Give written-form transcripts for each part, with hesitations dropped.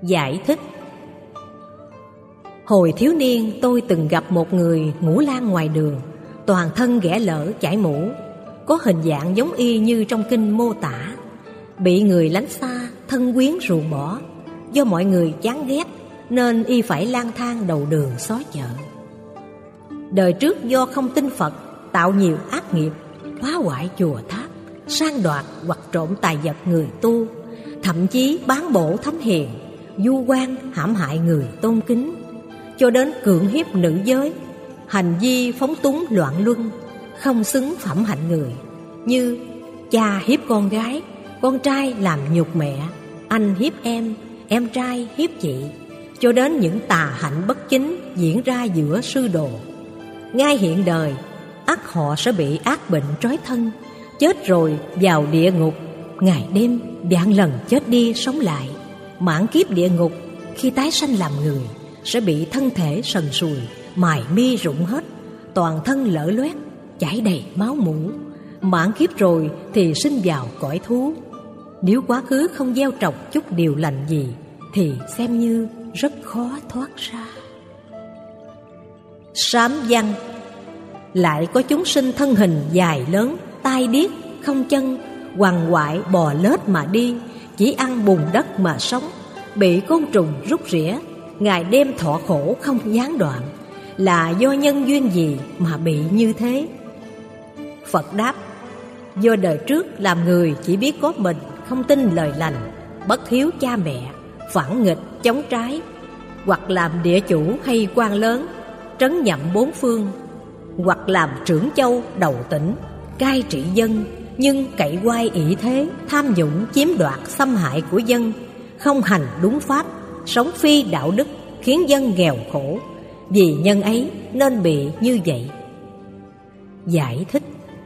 Giải thích. Hồi thiếu niên tôi từng gặp một người ngủ lang ngoài đường, toàn thân ghẻ lở chải mũ, có hình dạng giống y như trong kinh mô tả. Bị người lánh xa, thân quyến ruồng bỏ. Do mọi người chán ghét nên y phải lang thang đầu đường xó chợ. Đời trước do không tin Phật, tạo nhiều ác nghiệp, phá hoại chùa tháp, sang đoạt hoặc trộm tài vật người tu, thậm chí bán bổ thánh hiền, vu oan hãm hại người tôn kính, cho đến cưỡng hiếp nữ giới, hành vi phóng túng loạn luân, không xứng phẩm hạnh người, như cha hiếp con gái, con trai làm nhục mẹ, anh hiếp em trai hiếp chị, cho đến những tà hạnh bất chính diễn ra giữa sư đồ. Ngay hiện đời, ắt họ sẽ bị ác bệnh trói thân, chết rồi vào địa ngục, ngày đêm vạn lần chết đi sống lại. Mãn kiếp địa ngục, khi tái sanh làm người, sẽ bị thân thể sần sùi, mài mi rụng hết, toàn thân lở loét, chảy đầy máu mủ. Mãn kiếp rồi thì sinh vào cõi thú. Nếu quá khứ không gieo trồng chút điều lành gì thì xem như rất khó thoát ra. Sám văn. Lại có chúng sinh thân hình dài lớn, tai điếc, không chân, quằn quại bò lết mà đi, chỉ ăn bùn đất mà sống, bị côn trùng rút rỉa, ngày đêm thọ khổ không gián đoạn. Là do nhân duyên gì mà bị như thế? Phật đáp: do đời trước làm người chỉ biết có mình, không tin lời lành, bất hiếu cha mẹ, phản nghịch chống trái, hoặc làm địa chủ hay quan lớn, trấn nhậm bốn phương, hoặc làm trưởng châu đầu tỉnh, cai trị dân, nhưng cậy oai ỷ thế, tham nhũng chiếm đoạt xâm hại của dân, không hành đúng pháp, sống phi đạo đức, khiến dân nghèo khổ. Vì nhân ấy nên bị như vậy. Giải thích.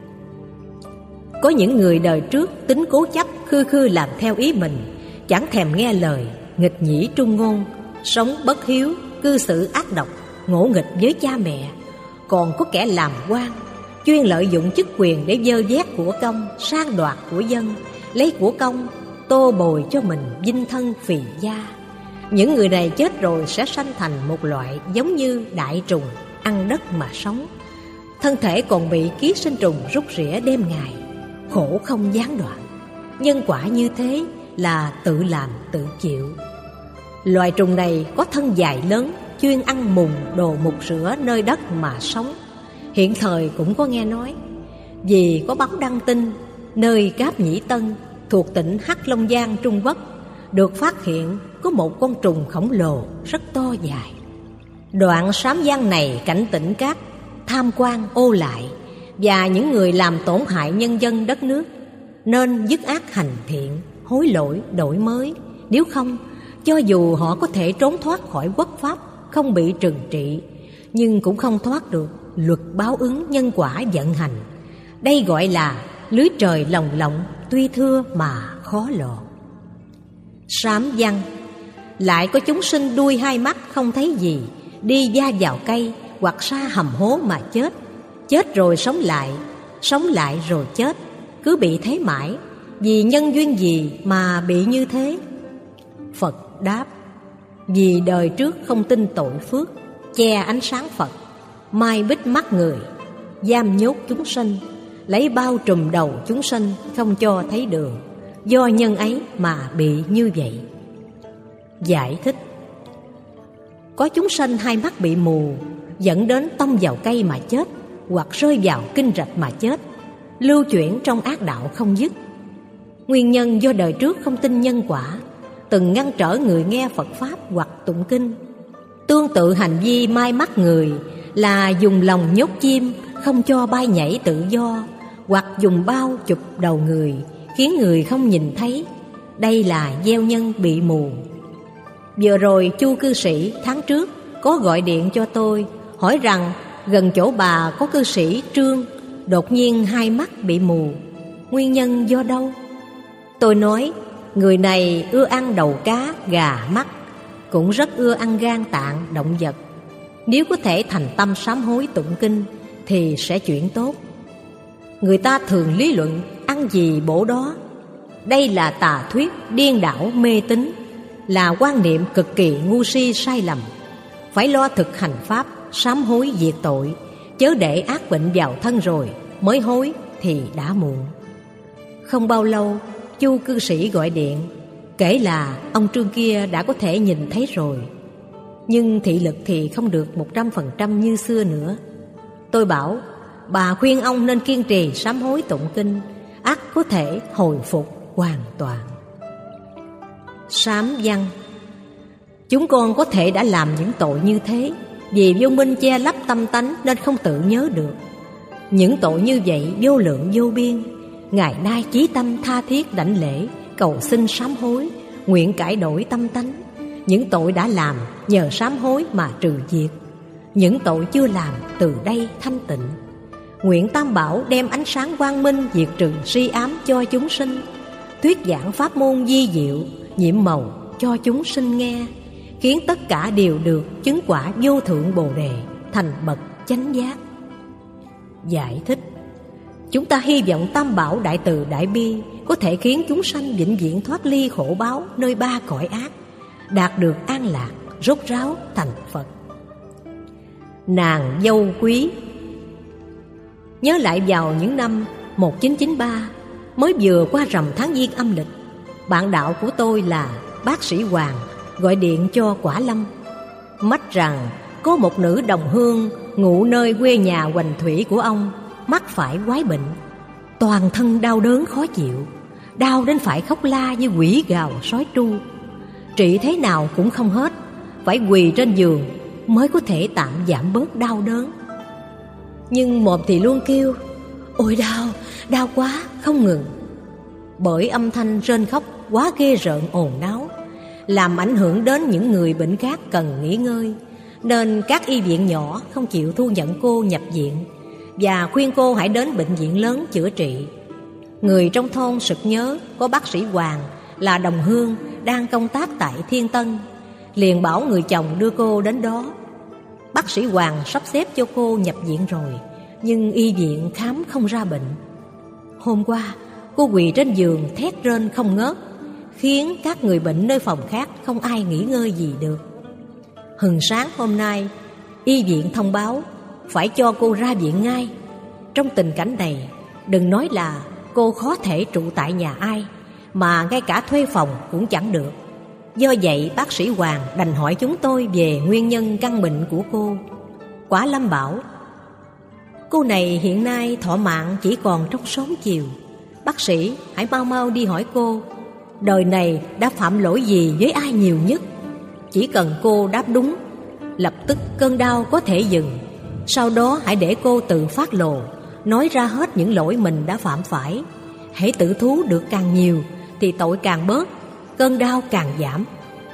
Có những người đời trước tính cố chấp, khư khư làm theo ý mình, chẳng thèm nghe lời, nghịch nhĩ trung ngôn, sống bất hiếu, cư xử ác độc, ngỗ nghịch với cha mẹ. Còn có kẻ làm quan, chuyên lợi dụng chức quyền để dơ vét của công, sang đoạt của dân, lấy của công tô bồi cho mình vinh thân phì gia. Những người này chết rồi sẽ sanh thành một loại giống như đại trùng, ăn đất mà sống. Thân thể còn bị ký sinh trùng rút rỉa đêm ngày, khổ không gián đoạn. Nhân quả như thế là tự làm tự chịu. Loài trùng này có thân dài lớn, chuyên ăn mùng đồ mục rửa nơi đất mà sống. Hiện thời cũng có nghe nói, vì có báo đăng tin nơi Cáp Nhĩ Tân thuộc tỉnh Hắc Long Giang, Trung Quốc, được phát hiện có một con trùng khổng lồ rất to dài. Đoạn sám văn này cảnh tỉnh các tham quan ô lại và những người làm tổn hại nhân dân đất nước nên dứt ác hành thiện, hối lỗi đổi mới. Nếu không, cho dù họ có thể trốn thoát khỏi quốc pháp, không bị trừng trị, nhưng cũng không thoát được luật báo ứng nhân quả vận hành. Đây gọi là lưới trời lồng lộng, tuy thưa mà khó lọt. Sám văn. Lại có chúng sinh đuôi hai mắt không thấy gì, đi va vào cây hoặc sa hầm hố mà chết. Chết rồi sống lại rồi chết, cứ bị thế mãi. Vì nhân duyên gì mà bị như thế? Phật đáp: vì đời trước không tin tội phước, che ánh sáng Phật, mai bích mắt người, giam nhốt chúng sinh, lấy bao trùm đầu chúng sinh, không cho thấy đường. Do nhân ấy mà bị như vậy. Giải thích. Có chúng sanh hai mắt bị mù, dẫn đến tông vào cây mà chết, hoặc rơi vào kinh rạch mà chết, lưu chuyển trong ác đạo không dứt. Nguyên nhân do đời trước không tin nhân quả, từng ngăn trở người nghe Phật Pháp hoặc tụng kinh. Tương tự hành vi mai mắt người là dùng lòng nhốt chim, không cho bay nhảy tự do, hoặc dùng bao chụp đầu người, khiến người không nhìn thấy. Đây là gieo nhân bị mù. Vừa rồi Chu cư sĩ tháng trước có gọi điện cho tôi, hỏi rằng gần chỗ bà có cư sĩ Trương đột nhiên hai mắt bị mù, nguyên nhân do đâu? Tôi nói người này ưa ăn đầu cá, gà, mắt, cũng rất ưa ăn gan tạng, động vật. Nếu có thể thành tâm sám hối tụng kinh thì sẽ chuyển tốt. Người ta thường lý luận ăn gì bổ đó. Đây là tà thuyết điên đảo mê tín. là quan niệm cực kỳ ngu si sai lầm. Phải lo thực hành pháp, sám hối diệt tội, chớ để ác bệnh vào thân rồi mới hối thì đã muộn. Không bao lâu, Chu cư sĩ gọi điện, kể là ông Trương kia đã có thể nhìn thấy rồi, nhưng thị lực thì không được 100% như xưa nữa. Tôi bảo, bà khuyên ông nên kiên trì sám hối tụng kinh, ắt có thể hồi phục hoàn toàn. Sám văn: chúng con có thể đã làm những tội như thế, vì vô minh che lấp tâm tánh nên không tự nhớ được. Những tội như vậy vô lượng vô biên. Ngày nay chí tâm tha thiết đảnh lễ, cầu xin sám hối, nguyện cải đổi tâm tánh. Những tội đã làm nhờ sám hối mà trừ diệt, những tội chưa làm từ đây thanh tịnh. Nguyện Tam Bảo đem ánh sáng quang minh diệt trừ si ám cho chúng sinh, thuyết giảng pháp môn vi diệu, nhiệm màu cho chúng sinh nghe, khiến tất cả đều được chứng quả vô thượng Bồ Đề, thành bậc chánh giác. Giải thích: chúng ta hy vọng Tam Bảo đại từ đại bi có thể khiến chúng sanh vĩnh viễn thoát ly khổ báo nơi ba cõi ác, đạt được an lạc, rốt ráo thành Phật. Nàng dâu quý. Nhớ lại vào những năm 1993, mới vừa qua rằm tháng Giêng âm lịch, bạn đạo của tôi là bác sĩ Hoàng gọi điện cho Quả Lâm, mách rằng có một nữ đồng hương ngụ nơi quê nhà Hoành Thủy của ông mắc phải quái bệnh, toàn thân đau đớn khó chịu, đau đến phải khóc la như quỷ gào sói tru. Trị thế nào cũng không hết, phải quỳ trên giường mới có thể tạm giảm bớt đau đớn. Nhưng mồm thì luôn kêu ôi đau, đau quá, không ngừng. Bởi âm thanh rên khóc quá ghê rợn ồn náo, làm ảnh hưởng đến những người bệnh khác cần nghỉ ngơi, nên các y viện nhỏ không chịu thu nhận cô nhập viện và khuyên cô hãy đến bệnh viện lớn chữa trị. Người trong thôn sực nhớ có bác sĩ Hoàng là đồng hương đang công tác tại Thiên Tân, liền bảo người chồng đưa cô đến đó. Bác sĩ Hoàng sắp xếp cho cô nhập viện rồi, nhưng y viện khám không ra bệnh. Hôm qua cô quỳ trên giường thét rên không ngớt, khiến các người bệnh nơi phòng khác không ai nghỉ ngơi gì được. Hừng sáng hôm nay, y viện thông báo phải cho cô ra viện ngay. Trong tình cảnh này, đừng nói là cô khó thể trụ tại nhà ai, mà ngay cả thuê phòng cũng chẳng được. Do vậy bác sĩ Hoàng đành hỏi chúng tôi về nguyên nhân căn bệnh của cô. Quả Lâm bảo, cô này hiện nay thọ mạng chỉ còn trong sớm chiều. Bác sĩ hãy mau mau đi hỏi cô, đời này đã phạm lỗi gì với ai nhiều nhất. Chỉ cần cô đáp đúng, lập tức cơn đau có thể dừng. Sau đó hãy để cô tự phát lộ, nói ra hết những lỗi mình đã phạm phải. Hãy tự thú được càng nhiều thì tội càng bớt, cơn đau càng giảm.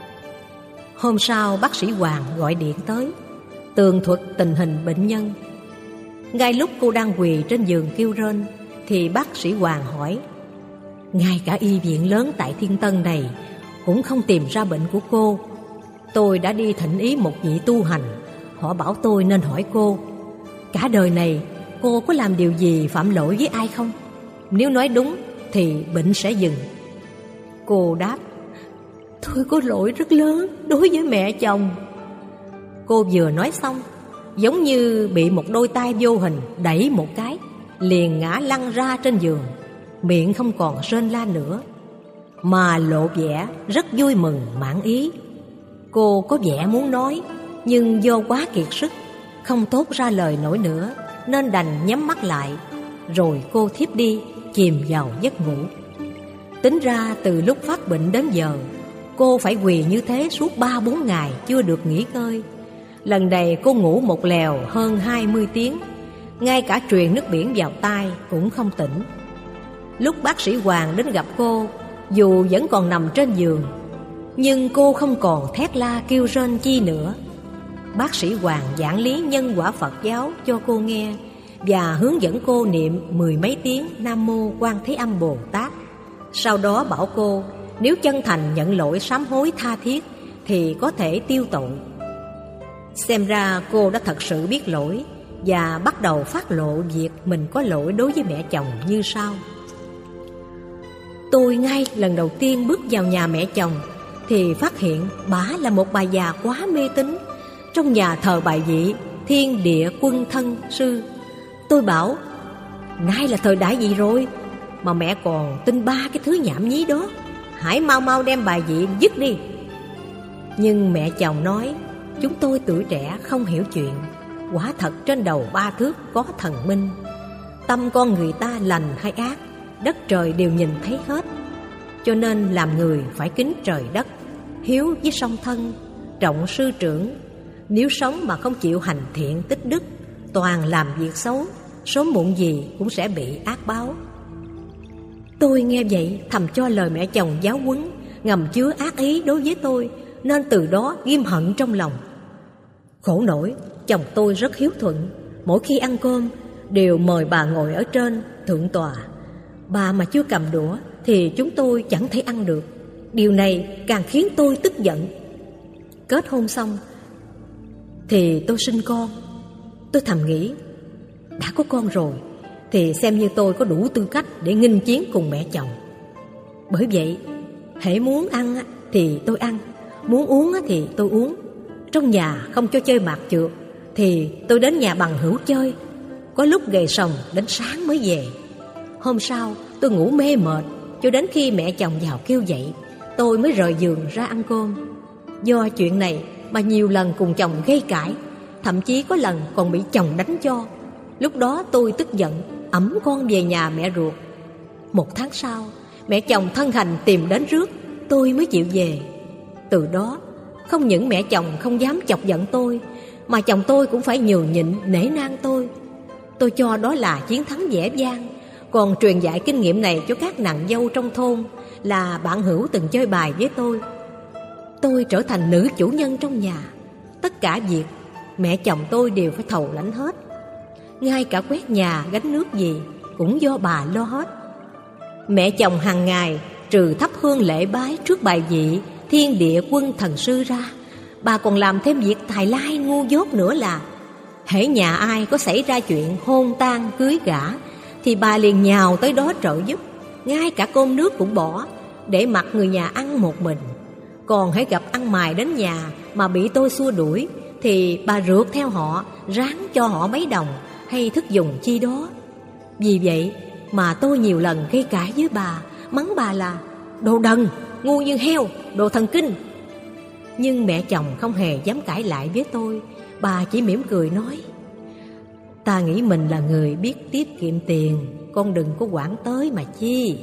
Hôm sau bác sĩ Hoàng gọi điện tới, tường thuật tình hình bệnh nhân. Ngay lúc cô đang quỳ trên giường kêu rên, thì bác sĩ Hoàng hỏi, ngay cả y viện lớn tại Thiên Tân này cũng không tìm ra bệnh của cô. Tôi đã đi thỉnh ý một vị tu hành, họ bảo tôi nên hỏi cô, cả đời này cô có làm điều gì phạm lỗi với ai không? Nếu nói đúng thì bệnh sẽ dừng. Cô đáp, tôi có lỗi rất lớn đối với mẹ chồng. Cô vừa nói xong, giống như bị một đôi tay vô hình đẩy một cái, liền ngã lăn ra trên giường, miệng không còn rên la nữa, mà lộ vẻ rất vui mừng mãn ý. Cô có vẻ muốn nói, nhưng do quá kiệt sức, không thốt ra lời nổi nữa, nên đành nhắm mắt lại. Rồi cô thiếp đi, chìm vào giấc ngủ. Tính ra từ lúc phát bệnh đến giờ, cô phải quỳ như thế suốt 3-4 ngày chưa được nghỉ ngơi. Lần này cô ngủ một lèo hơn 20 tiếng, ngay cả truyền nước biển vào tai cũng không tỉnh. Lúc bác sĩ Hoàng đến gặp cô, dù vẫn còn nằm trên giường, nhưng cô không còn thét la kêu rên chi nữa. Bác sĩ Hoàng giảng lý nhân quả Phật giáo cho cô nghe và hướng dẫn cô niệm 10 mấy tiếng Nam Mô Quan Thế Âm Bồ Tát. Sau đó bảo cô nếu chân thành nhận lỗi sám hối tha thiết thì có thể tiêu tội. Xem ra cô đã thật sự biết lỗi và bắt đầu phát lộ việc mình có lỗi đối với mẹ chồng như sau. Tôi ngay lần đầu tiên bước vào nhà mẹ chồng thì phát hiện bả là một bà già quá mê tín. Trong nhà thờ bài vị Thiên Địa Quân Thân Sư. Tôi bảo: nay là thời đại gì rồi mà mẹ còn tin ba cái thứ nhảm nhí đó, hãy mau mau đem bài vị dứt đi. Nhưng mẹ chồng nói: chúng tôi tuổi trẻ không hiểu chuyện, quả thật trên đầu 3 thước có thần minh. Tâm con người ta lành hay ác, đất trời đều nhìn thấy hết. Cho nên làm người phải kính trời đất, hiếu với song thân, trọng sư trưởng. Nếu sống mà không chịu hành thiện tích đức, toàn làm việc xấu, sớm muộn gì cũng sẽ bị ác báo. Tôi nghe vậy thầm cho lời mẹ chồng giáo huấn ngầm chứa ác ý đối với tôi, nên từ đó ghim hận trong lòng. Khổ nổi, chồng tôi rất hiếu thuận, mỗi khi ăn cơm đều mời bà ngồi ở trên thượng tòa. Bà mà chưa cầm đũa thì chúng tôi chẳng thể ăn được. Điều này càng khiến tôi tức giận. Kết hôn xong thì tôi sinh con. Tôi thầm nghĩ, đã có con rồi thì xem như tôi có đủ tư cách để nghênh chiến cùng mẹ chồng. Bởi vậy, hễ muốn ăn thì tôi ăn, muốn uống thì tôi uống. Trong nhà không cho chơi mạt trượt thì tôi đến nhà bằng hữu chơi. Có lúc gầy sòng đến sáng mới về. Hôm sau tôi ngủ mê mệt cho đến khi mẹ chồng vào kêu dậy, tôi mới rời giường ra ăn cơm. Do chuyện này mà nhiều lần cùng chồng gây cãi, thậm chí có lần còn bị chồng đánh cho. Lúc đó tôi tức giận ẵm con về nhà mẹ ruột. 1 tháng sau, mẹ chồng thân hành tìm đến rước, tôi mới chịu về. Từ đó, không những mẹ chồng không dám chọc giận tôi, mà chồng tôi cũng phải nhường nhịn nể nang tôi. Tôi cho đó là chiến thắng dễ dàng. Còn truyền dạy kinh nghiệm này cho các nàng dâu trong thôn là bạn hữu từng chơi bài với tôi. Tôi trở thành nữ chủ nhân trong nhà. Tất cả việc mẹ chồng tôi đều phải thầu lãnh hết. Ngay cả quét nhà gánh nước gì cũng do bà lo hết. Mẹ chồng hàng ngày trừ thắp hương lễ bái trước bài vị Thiên Địa Quân Thần Sư ra, bà còn làm thêm việc tài lai ngu dốt nữa là hễ nhà ai có xảy ra chuyện hôn tang cưới gả thì bà liền nhào tới đó trợ giúp. Ngay cả cơm nước cũng bỏ, để mặc người nhà ăn một mình. Còn hãy gặp ăn mày đến nhà mà bị tôi xua đuổi thì bà rượt theo họ, ráng cho họ mấy đồng hay thức dùng chi đó. Vì vậy mà tôi nhiều lần gây cãi với bà, mắng bà là đồ đần, ngu như heo, đồ thần kinh. Nhưng mẹ chồng không hề dám cãi lại với tôi. Bà chỉ mỉm cười nói: ta nghĩ mình là người biết tiết kiệm tiền, con đừng có quản tới mà chi.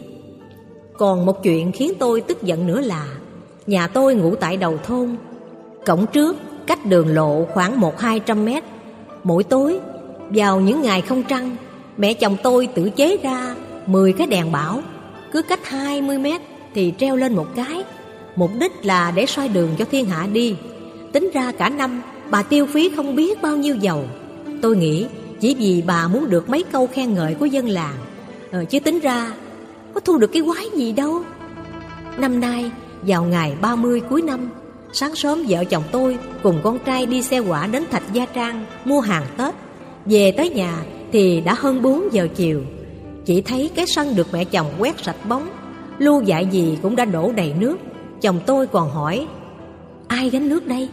Còn một chuyện khiến tôi tức giận nữa là nhà tôi ngủ tại đầu thôn. Cổng trước cách đường lộ khoảng 100-200 mét. Mỗi tối vào những ngày không trăng, mẹ chồng tôi tự chế ra 10 cái đèn bão, cứ cách 20 mét thì treo lên một cái. Mục đích là để soi đường cho thiên hạ đi. Tính ra cả năm bà tiêu phí không biết bao nhiêu dầu. Tôi nghĩ chỉ vì bà muốn được mấy câu khen ngợi của dân làng, chứ tính ra có thu được cái quái gì đâu. Năm nay vào ngày 30 cuối năm, sáng sớm vợ chồng tôi cùng con trai đi xe quạ đến Thạch Gia Trang mua hàng Tết. Về tới nhà thì đã hơn 4 giờ chiều. Chỉ thấy cái sân được mẹ chồng quét sạch bóng, lu dại gì cũng đã đổ đầy nước. Chồng tôi còn hỏi: ai gánh nước đây?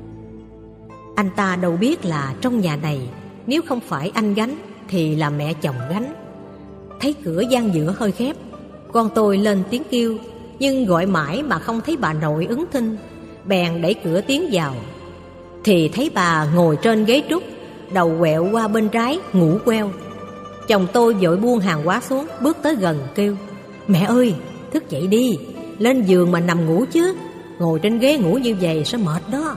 Anh ta đâu biết là trong nhà này nếu không phải anh gánh thì là mẹ chồng gánh. Thấy cửa gian giữa hơi khép, con tôi lên tiếng kêu, nhưng gọi mãi mà không thấy bà nội ứng thinh. Bèn đẩy cửa tiến vào thì thấy bà ngồi trên ghế trúc, đầu quẹo qua bên trái ngủ queo. Chồng tôi vội buông hàng hóa xuống, bước tới gần kêu: mẹ ơi, thức dậy đi, lên giường mà nằm ngủ chứ, ngồi trên ghế ngủ như vậy sẽ mệt đó.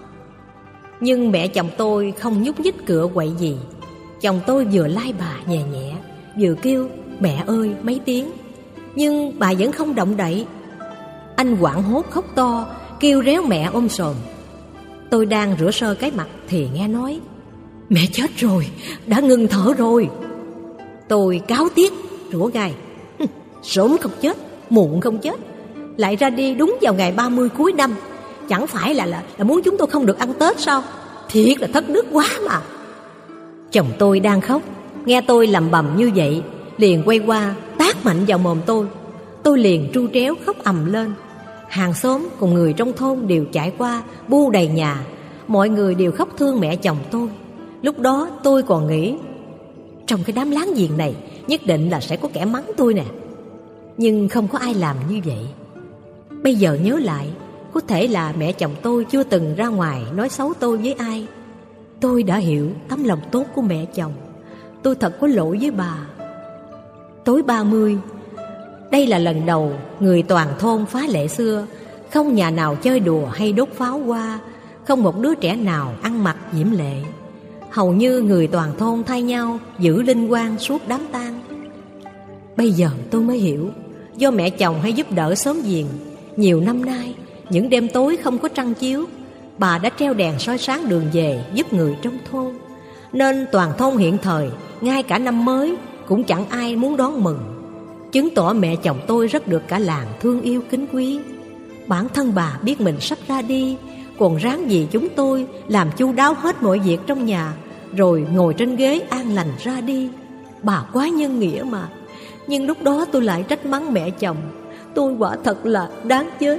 Nhưng mẹ chồng tôi không nhúc nhích cựa quậy gì. Chồng tôi vừa lai bà nhẹ nhẹ, vừa kêu mẹ ơi mấy tiếng, nhưng bà vẫn không động đậy. Anh hoảng hốt khóc to, kêu réo mẹ ôm sòm. Tôi đang rửa sơ cái mặt thì nghe nói: mẹ chết rồi, đã ngừng thở rồi. Tôi cáo tiếc rủa gai: sớm không chết, muộn không chết, lại ra đi đúng vào ngày 30 cuối năm. Chẳng phải là muốn chúng tôi không được ăn Tết sao? Thiệt là thất đức quá mà. Chồng tôi đang khóc, nghe tôi lầm bầm như vậy, liền quay qua tát mạnh vào mồm tôi. Tôi liền tru tréo khóc ầm lên. Hàng xóm cùng người trong thôn đều chạy qua bu đầy nhà. Mọi người đều khóc thương mẹ chồng tôi. Lúc đó tôi còn nghĩ trong cái đám láng giềng này nhất định là sẽ có kẻ mắng tôi nè. Nhưng không có ai làm như vậy. Bây giờ nhớ lại, có thể là mẹ chồng tôi chưa từng ra ngoài nói xấu tôi với ai. Tôi đã hiểu tấm lòng tốt của mẹ chồng. Tôi thật có lỗi với bà. Tối 30, đây là lần đầu người toàn thôn phá lệ xưa. Không nhà nào chơi đùa hay đốt pháo hoa, không một đứa trẻ nào ăn mặc diễm lệ. Hầu như người toàn thôn thay nhau giữ linh quan suốt đám tang. Bây giờ tôi mới hiểu, do mẹ chồng hay giúp đỡ xóm giềng, nhiều năm nay những đêm tối không có trăng chiếu, bà đã treo đèn soi sáng đường về giúp người trong thôn. Nên toàn thôn hiện thời, ngay cả năm mới cũng chẳng ai muốn đón mừng. Chứng tỏ mẹ chồng tôi rất được cả làng thương yêu kính quý. Bản thân bà biết mình sắp ra đi, còn ráng vì chúng tôi làm chu đáo hết mọi việc trong nhà, rồi ngồi trên ghế an lành ra đi. Bà quá nhân nghĩa mà. Nhưng lúc đó tôi lại trách mắng mẹ chồng. Tôi quả thật là đáng chết.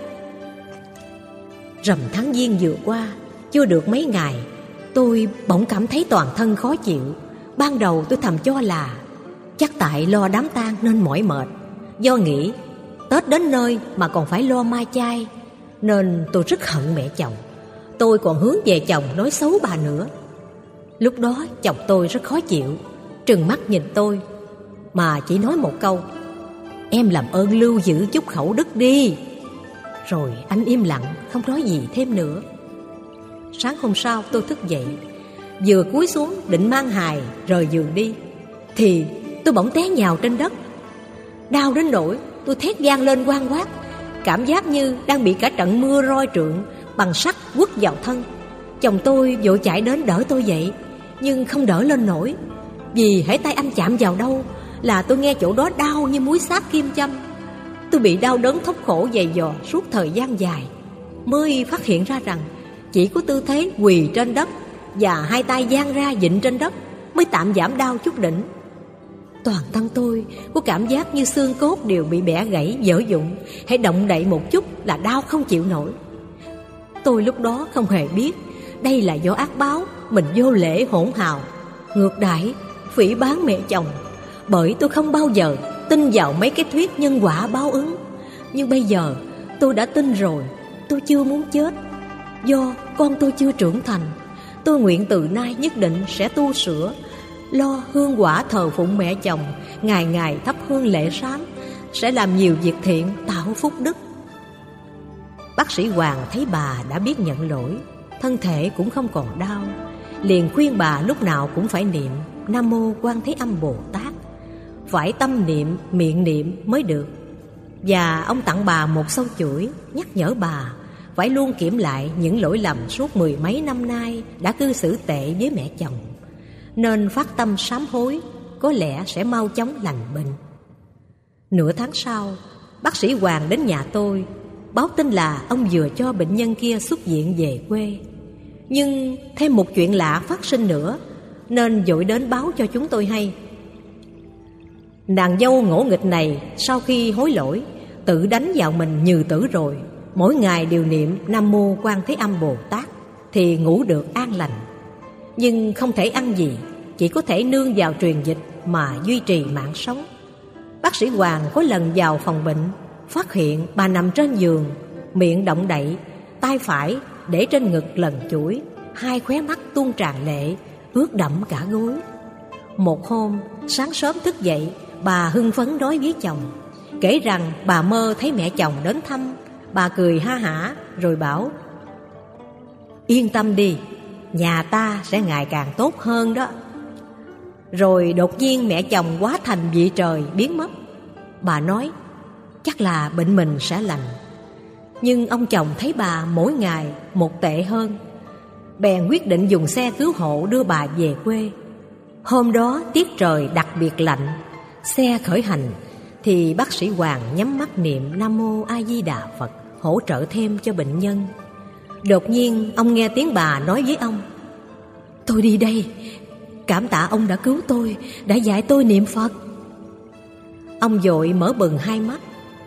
Rằm tháng Giêng vừa qua, chưa được mấy ngày, tôi bỗng cảm thấy toàn thân khó chịu. Ban đầu tôi thầm cho là chắc tại lo đám tang nên mỏi mệt. Do nghĩ Tết đến nơi mà còn phải lo mai chay, nên tôi rất hận mẹ chồng. Tôi còn hướng về chồng nói xấu bà nữa. Lúc đó chồng tôi rất khó chịu, trừng mắt nhìn tôi mà chỉ nói một câu: "Em làm ơn lưu giữ chút khẩu đức đi." Rồi anh im lặng không nói gì thêm nữa. Sáng hôm sau tôi thức dậy, vừa cúi xuống định mang hài rời giường đi, thì tôi bỗng té nhào trên đất. Đau đến nỗi tôi thét vang lên oang oát, cảm giác như đang bị cả trận mưa roi trượng bằng sắt quất vào thân. Chồng tôi vội chạy đến đỡ tôi dậy, nhưng không đỡ lên nổi, vì hễ tay anh chạm vào đâu là tôi nghe chỗ đó đau như múi xác kim châm. Tôi bị đau đớn thống khổ dày dò suốt thời gian dài, mới phát hiện ra rằng chỉ có tư thế quỳ trên đất và hai tay dang ra vịn trên đất mới tạm giảm đau chút đỉnh. Toàn thân tôi có cảm giác như xương cốt đều bị bẻ gãy vỡ vụn, hãy động đậy một chút là đau không chịu nổi. Tôi lúc đó không hề biết đây là do ác báo mình vô lễ hỗn hào, ngược đãi, phỉ báng mẹ chồng. Bởi tôi không bao giờ tin vào mấy cái thuyết nhân quả báo ứng. Nhưng bây giờ tôi đã tin rồi. Tôi chưa muốn chết. Do con tôi chưa trưởng thành, tôi nguyện từ nay nhất định sẽ tu sửa, lo hương quả thờ phụng mẹ chồng, ngày ngày thắp hương lễ sám, sẽ làm nhiều việc thiện tạo phúc đức. Bác sĩ Hoàng thấy bà đã biết nhận lỗi, thân thể cũng không còn đau, liền khuyên bà lúc nào cũng phải niệm Nam Mô Quan Thế Âm Bồ Tát, phải tâm niệm, miệng niệm mới được. Và ông tặng bà một sâu chuỗi, nhắc nhở bà phải luôn kiểm lại những lỗi lầm suốt 10 mấy năm nay đã cư xử tệ với mẹ chồng, nên phát tâm sám hối, có lẽ sẽ mau chóng lành bệnh. Nửa tháng sau, bác sĩ Hoàng đến nhà tôi, báo tin là ông vừa cho bệnh nhân kia xuất viện về quê. Nhưng thêm một chuyện lạ phát sinh nữa, nên vội đến báo cho chúng tôi hay. Nàng dâu ngỗ nghịch này sau khi hối lỗi, tự đánh vào mình như tử rồi. Mỗi ngày đều niệm Nam Mô Quan Thế Âm Bồ Tát thì ngủ được an lành. Nhưng không thể ăn gì, chỉ có thể nương vào truyền dịch mà duy trì mạng sống. Bác sĩ Hoàng có lần vào phòng bệnh, phát hiện bà nằm trên giường, miệng động đậy, tay phải để trên ngực lần chuỗi, hai khóe mắt tuôn tràn lệ, ướt đẫm cả gối. Một hôm sáng sớm thức dậy, bà hưng phấn nói với chồng, kể rằng bà mơ thấy mẹ chồng đến thăm. Bà cười ha hả rồi bảo: "Yên tâm đi, nhà ta sẽ ngày càng tốt hơn đó." Rồi đột nhiên mẹ chồng hóa thành vị trời biến mất. Bà nói chắc là bệnh mình sẽ lành. Nhưng ông chồng thấy bà mỗi ngày một tệ hơn, bèn quyết định dùng xe cứu hộ đưa bà về quê. Hôm đó tiết trời đặc biệt lạnh, xe khởi hành thì bác sĩ Hoàng nhắm mắt niệm Nam Mô A Di Đà Phật, hỗ trợ thêm cho bệnh nhân. Đột nhiên ông nghe tiếng bà nói với ông: "Tôi đi đây, cảm tạ ông đã cứu tôi, đã dạy tôi niệm Phật." Ông vội mở bừng hai mắt.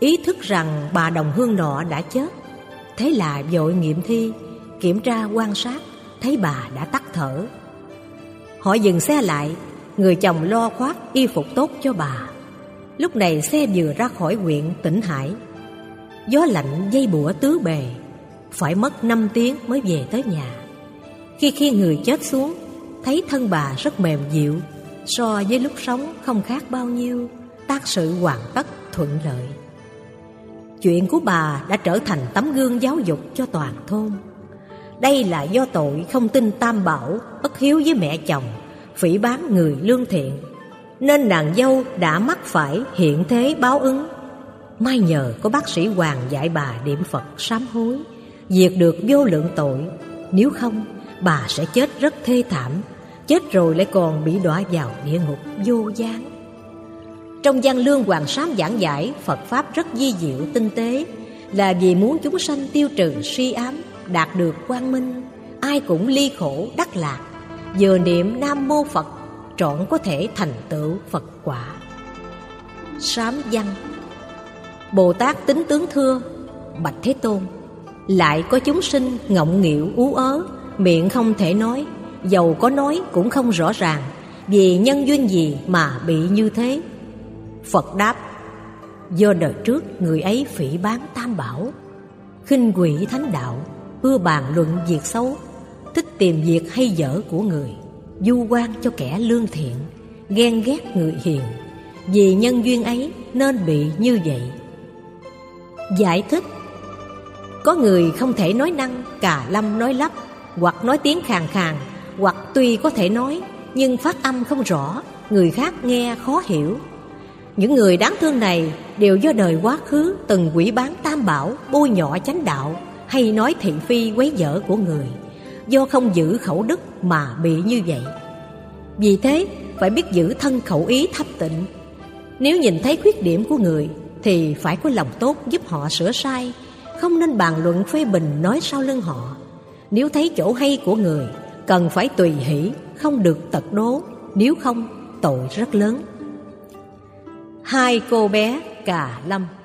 ý thức rằng bà đồng hương nọ đã chết. Thế là vội nghiệm thi, kiểm tra quan sát, thấy bà đã tắt thở. Họ dừng xe lại, người chồng lo khoác y phục tốt cho bà. Lúc này xe vừa ra khỏi huyện Tĩnh Hải. Gió lạnh dây bủa tứ bề, phải mất 5 tiếng mới về tới nhà. Khi người chết xuống, thấy thân bà rất mềm dịu, so với lúc sống không khác bao nhiêu, tác sự hoàn tất thuận lợi. Chuyện của bà đã trở thành tấm gương giáo dục cho toàn thôn. Đây là do tội không tin Tam Bảo, bất hiếu với mẹ chồng, phỉ báng người lương thiện, nên nàng dâu đã mắc phải hiện thế báo ứng. May nhờ có bác sĩ Hoàng dạy bà niệm Phật sám hối, diệt được vô lượng tội. Nếu không, bà sẽ chết rất thê thảm, chết rồi lại còn bị đọa vào địa ngục vô gián. Trong Văn Lương Hoàng Sám giảng giải Phật Pháp rất di diệu tinh tế, là vì muốn chúng sanh tiêu trừ si ám, đạt được quang minh, ai cũng ly khổ đắc lạc. Vừa niệm Nam Mô Phật, trọn có thể thành tựu Phật quả. Sám văn. Bồ Tát Tính Tướng thưa: Bạch Thế Tôn, lại có chúng sinh ngọng nghịu ú ớ, miệng không thể nói, dầu có nói cũng không rõ ràng, vì nhân duyên gì mà bị như thế? Phật đáp: Do đời trước người ấy phỉ báng Tam Bảo, khinh quỷ thánh đạo, ưa bàn luận việc xấu, thích tìm việc hay dở của người, vu oan cho kẻ lương thiện, ghen ghét người hiền. Vì nhân duyên ấy nên bị như vậy. Giải thích: Có người không thể nói năng, cà lâm nói lắp, hoặc nói tiếng khàn khàn, hoặc tuy có thể nói nhưng phát âm không rõ, người khác nghe khó hiểu. Những người đáng thương này đều do đời quá khứ từng quỷ báng Tam Bảo, bôi nhọ chánh đạo, hay nói thị phi quấy dở của người, do không giữ khẩu đức mà bị như vậy. Vì thế phải biết giữ thân khẩu ý thanh tịnh. Nếu nhìn thấy khuyết điểm của người thì phải có lòng tốt giúp họ sửa sai, không nên bàn luận phê bình nói sau lưng họ. Nếu thấy chỗ hay của người, cần phải tùy hỷ, không được tật đố, nếu không tội rất lớn. Hai cô bé Cà Lâm.